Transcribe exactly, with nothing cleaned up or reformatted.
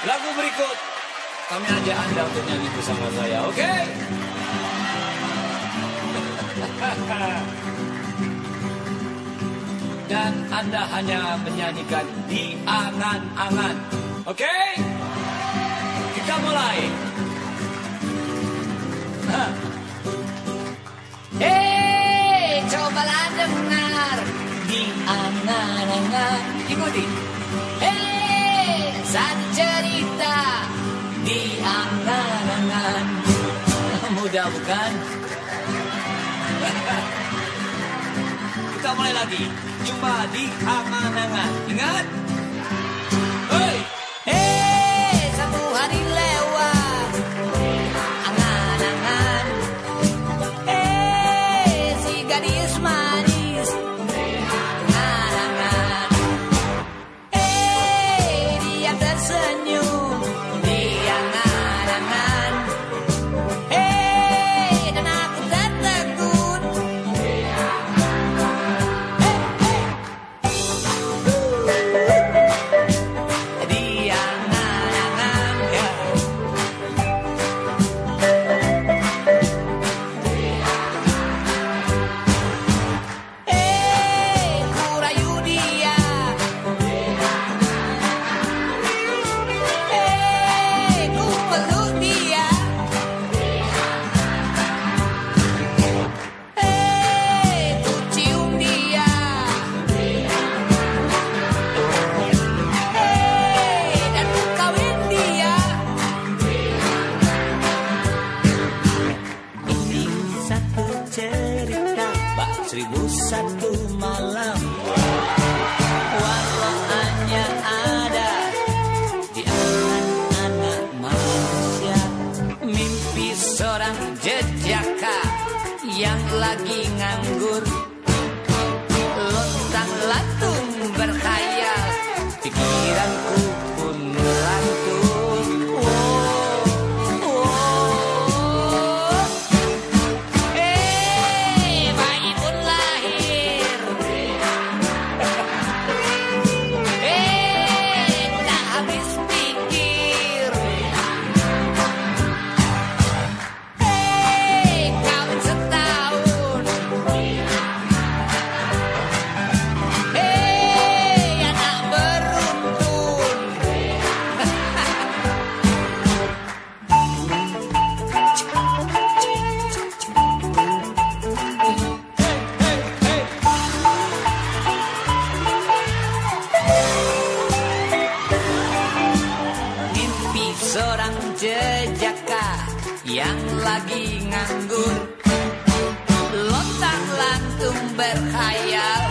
Lagu berikut kami ajak Anda untuk nyanyi bersama saya, oke? Okay? Dan Anda hanya menyanyikan di angan-angan, oke? Okay? Kita mulai. Hei, cobalah dengar di angan-angan. Ikuti. Hei, satu cerita di angan-angan. Mudah bukan? Kita mulai lagi. Jumpa di angan-angan. Ingat? Hei! Hei, satu hari lewat angan-angan. Hei, si gadis manis angan-angan. Hei, dia tersenyum di angan-angan. Hei, dan aku tertegun. Hei, hei. Di angan-angan, ya. Hei, ku rayu dia. Hei, ku peluk dia. Hei, ku cium dia. Hei, dan ku kawin dia. Ini satu cerita bak seribu satu malam. Walau hanya ada di anak-anak manusia. Mimpi seorang jejaka yang lagi nganggur. Lontang-lantung berkhayal, pikiranku pun lantung. Oh, oh. Hei, bayi pun lahir. Hei, tak habis pikir. Hei, kawin setahun. Hei, anak beruntun. Mimpi seorang jejaka yang lagi nganggur. Lontang-lantung berkhayal,